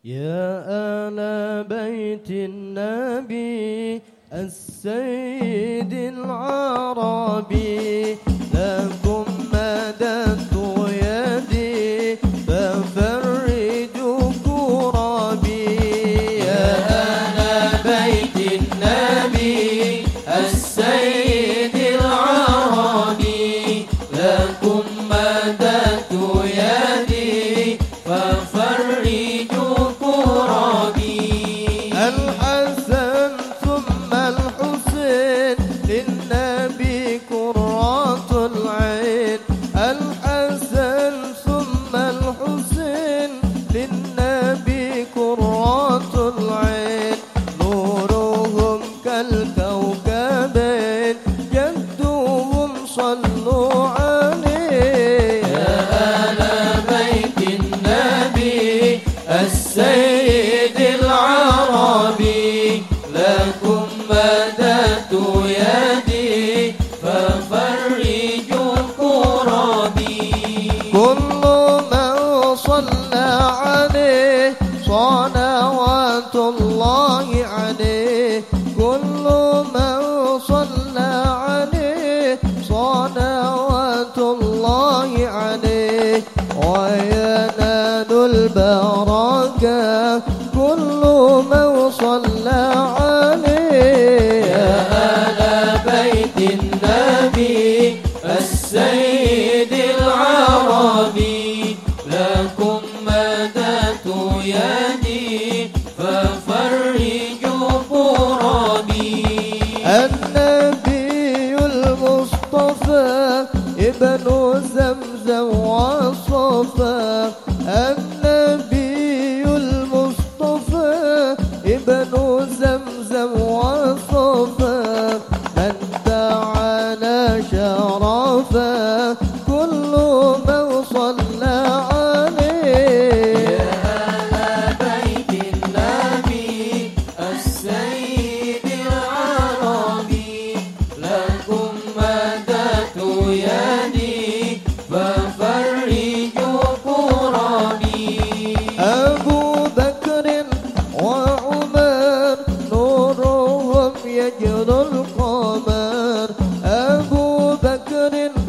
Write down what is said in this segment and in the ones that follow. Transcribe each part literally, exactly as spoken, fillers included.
يا آل بيت النبي السيد العربي لكم مددت يدي ففرجوا كربي. يا آل بيت النبي السيد العربي لكم مددت يدي ففرجوا كربي. الحسن ثم الحسين للنبي قرة العين. الحسن ثم الحسين للنبي قرة العين. نورهم كالكوكبين جدهم صلوا عليه. يا آل بيت النبي السيد العربي لكم مددت يدي ففرجوا كربي. كل من صلى عليه صلوات الله عليه. كل من صلى عليه صلوات الله عليه وينال البركة كل من صلى عليه. يا آل بيت النبي السيد العربي لكم مددت يدي ففرجوا كربي. النبي المصطفى ابن زمزم وصفا. النبي المصطفى ابن زمزم وصفا. من تعالى شرفا كل من صلى عليه. يا آل بيت النبي السيد العربي لكم مددت يدي ففرجوا كربي. أبو بكر وعمر نورهم يجر القمر. أبو بكر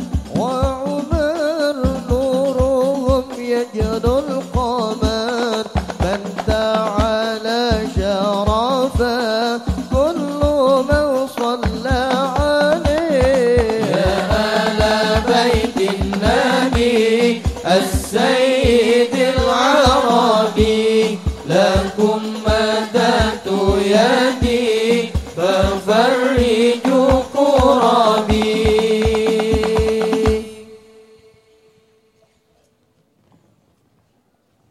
وعمر نورهم يجر القمر. من تعالى شرفا كل من صلى عليه. يا آل بيت النبي السيد العربي لكم مددت يدي